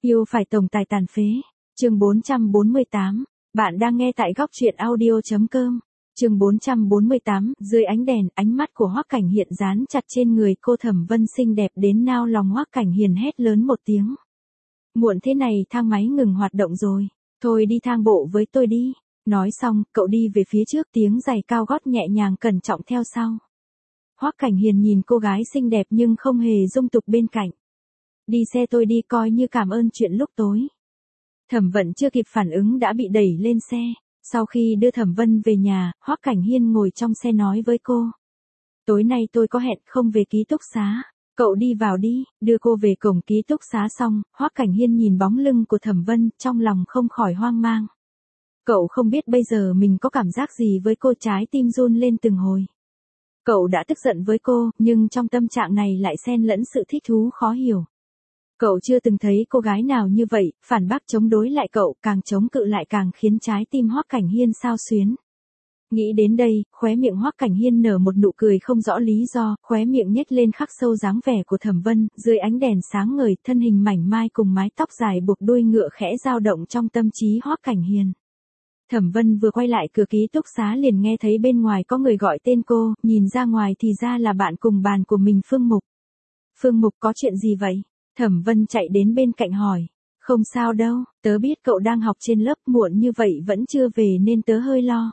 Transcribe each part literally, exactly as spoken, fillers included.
Yêu phải tổng tài tàn phế. Chương bốn trăm bốn mươi tám. Bạn đang nghe tại góc truyện audio chấm com. Chương bốn trăm bốn mươi tám. Dưới ánh đèn, ánh mắt của Hoắc Cảnh Hiền dán chặt trên người cô Thẩm Vân xinh đẹp đến nao lòng. Hoắc Cảnh Hiền hét lớn một tiếng. Muộn thế này thang máy ngừng hoạt động rồi. Thôi đi thang bộ với tôi đi. Nói xong, cậu đi về phía trước, tiếng giày cao gót nhẹ nhàng cẩn trọng theo sau. Hoắc Cảnh Hiền nhìn cô gái xinh đẹp nhưng không hề dung tục bên cạnh. Đi xe tôi đi, coi như cảm ơn chuyện lúc tối. Thẩm Vận chưa kịp phản ứng đã bị đẩy lên xe. Sau khi đưa Thẩm Vân về nhà, Hoắc Cảnh Hiên ngồi trong xe nói với cô. Tối nay tôi có hẹn không về ký túc xá. Cậu đi vào đi. Đưa cô về cổng ký túc xá xong, Hoắc Cảnh Hiên nhìn bóng lưng của Thẩm Vân, trong lòng không khỏi hoang mang. Cậu không biết bây giờ mình có cảm giác gì với cô, trái tim run lên từng hồi. Cậu đã tức giận với cô, nhưng trong tâm trạng này lại xen lẫn sự thích thú khó hiểu. Cậu chưa từng thấy cô gái nào như vậy, phản bác chống đối lại cậu, càng chống cự lại càng khiến trái tim Hoắc Cảnh Hiên xao xuyến. Nghĩ đến đây, khóe miệng Hoắc Cảnh Hiên nở một nụ cười không rõ lý do, khóe miệng nhếch lên khắc sâu dáng vẻ của Thẩm Vân, dưới ánh đèn sáng ngời, thân hình mảnh mai cùng mái tóc dài buộc đuôi ngựa khẽ dao động trong tâm trí Hoắc Cảnh Hiên. Thẩm Vân vừa quay lại cửa ký túc xá liền nghe thấy bên ngoài có người gọi tên cô, nhìn ra ngoài thì ra là bạn cùng bàn của mình Phương Mục. Phương Mục, có chuyện gì vậy? Thẩm Vân chạy đến bên cạnh hỏi. Không sao đâu, tớ biết cậu đang học trên lớp, muộn như vậy vẫn chưa về nên tớ hơi lo.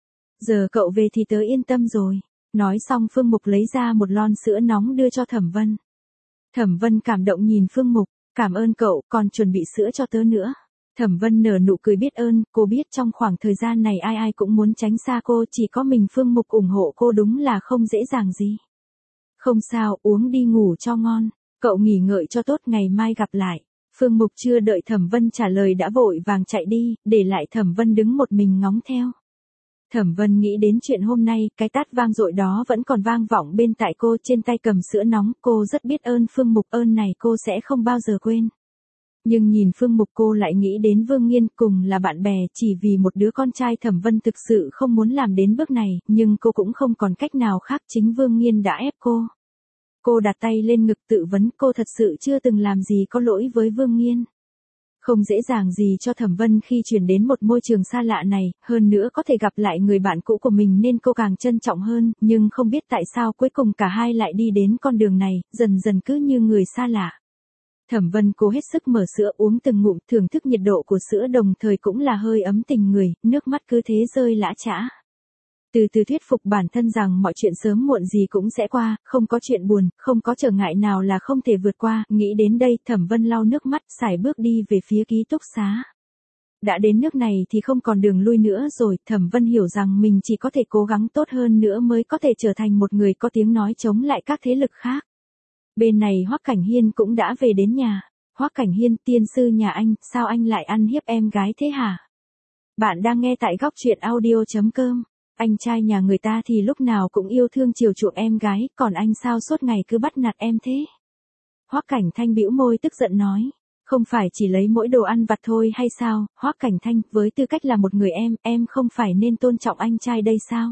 Giờ cậu về thì tớ yên tâm rồi. Nói xong Phương Mục lấy ra một lon sữa nóng đưa cho Thẩm Vân. Thẩm Vân cảm động nhìn Phương Mục, cảm ơn cậu, còn chuẩn bị sữa cho tớ nữa. Thẩm Vân nở nụ cười biết ơn, cô biết trong khoảng thời gian này ai ai cũng muốn tránh xa cô, chỉ có mình Phương Mục ủng hộ cô đúng là không dễ dàng gì. Không sao, uống đi ngủ cho ngon, cậu nghỉ ngơi cho tốt, ngày mai gặp lại. Phương Mục chưa đợi Thẩm Vân trả lời đã vội vàng chạy đi, để lại Thẩm Vân đứng một mình ngóng theo. Thẩm Vân nghĩ đến chuyện hôm nay, cái tát vang dội đó vẫn còn vang vọng bên tai cô, trên tay cầm sữa nóng, cô rất biết ơn Phương Mục, ơn này cô sẽ không bao giờ quên. Nhưng nhìn Phương Mục cô lại nghĩ đến Vương Nghiên, cùng là bạn bè, chỉ vì một đứa con trai. Thẩm Vân thực sự không muốn làm đến bước này, nhưng cô cũng không còn cách nào khác, chính Vương Nghiên đã ép cô. Cô đặt tay lên ngực tự vấn, cô thật sự chưa từng làm gì có lỗi với Vương Nghiên. Không dễ dàng gì cho Thẩm Vân khi chuyển đến một môi trường xa lạ này, hơn nữa có thể gặp lại người bạn cũ của mình nên cô càng trân trọng hơn, nhưng không biết tại sao cuối cùng cả hai lại đi đến con đường này, dần dần cứ như người xa lạ. Thẩm Vân cố hết sức mở sữa uống từng ngụm, thưởng thức nhiệt độ của sữa đồng thời cũng là hơi ấm tình người, nước mắt cứ thế rơi lã chã. Từ từ thuyết phục bản thân rằng mọi chuyện sớm muộn gì cũng sẽ qua, không có chuyện buồn, không có trở ngại nào là không thể vượt qua, nghĩ đến đây Thẩm Vân lau nước mắt, sải bước đi về phía ký túc xá. Đã đến nước này thì không còn đường lui nữa rồi, Thẩm Vân hiểu rằng mình chỉ có thể cố gắng tốt hơn nữa mới có thể trở thành một người có tiếng nói chống lại các thế lực khác. Bên này Hoắc Cảnh Hiên cũng đã về đến nhà. Hoắc Cảnh Hiên, tiên sư nhà anh, sao anh lại ăn hiếp em gái thế hả? Bạn đang nghe tại góc truyện audio chấm com. Anh trai nhà người ta thì lúc nào cũng yêu thương chiều chuộng em gái, còn anh sao suốt ngày cứ bắt nạt em thế? Hoắc Cảnh Thanh bĩu môi tức giận nói. Không phải chỉ lấy mỗi đồ ăn vặt thôi hay sao? Hoắc Cảnh Thanh, với tư cách là một người em, em không phải nên tôn trọng anh trai đây sao?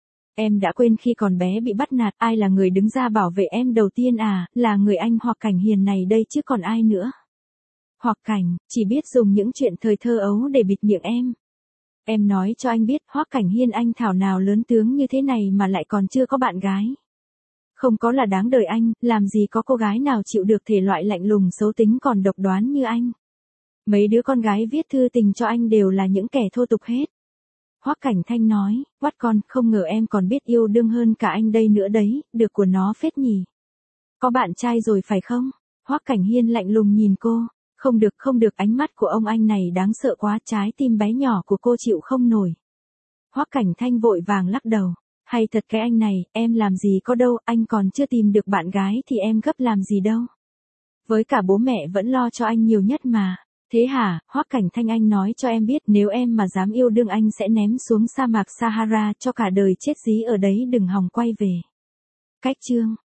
Em đã quên khi còn bé bị bắt nạt, ai là người đứng ra bảo vệ em đầu tiên à, là người anh Hoắc Cảnh Hiền này đây chứ còn ai nữa. Hoắc Cảnh, chỉ biết dùng những chuyện thời thơ ấu để bịt miệng em. Em nói cho anh biết, Hoắc Cảnh Hiên anh thảo nào lớn tướng như thế này mà lại còn chưa có bạn gái. Không có là đáng đời anh, làm gì có cô gái nào chịu được thể loại lạnh lùng xấu tính còn độc đoán như anh. Mấy đứa con gái viết thư tình cho anh đều là những kẻ thô tục hết. Hoắc Cảnh Thanh nói, quát con, không ngờ em còn biết yêu đương hơn cả anh đây nữa đấy, được của nó phết nhỉ. Có bạn trai rồi phải không? Hoắc Cảnh Hiên lạnh lùng nhìn cô, không được không được, ánh mắt của ông anh này đáng sợ quá, trái tim bé nhỏ của cô chịu không nổi. Hoắc Cảnh Thanh vội vàng lắc đầu, hay thật cái anh này, em làm gì có đâu, anh còn chưa tìm được bạn gái thì em gấp làm gì đâu. Với cả bố mẹ vẫn lo cho anh nhiều nhất mà. Thế hả, Hoắc Cảnh Thanh, anh nói cho em biết nếu em mà dám yêu đương anh sẽ ném xuống sa mạc Sahara cho cả đời chết dí ở đấy, đừng hòng quay về. Cách chương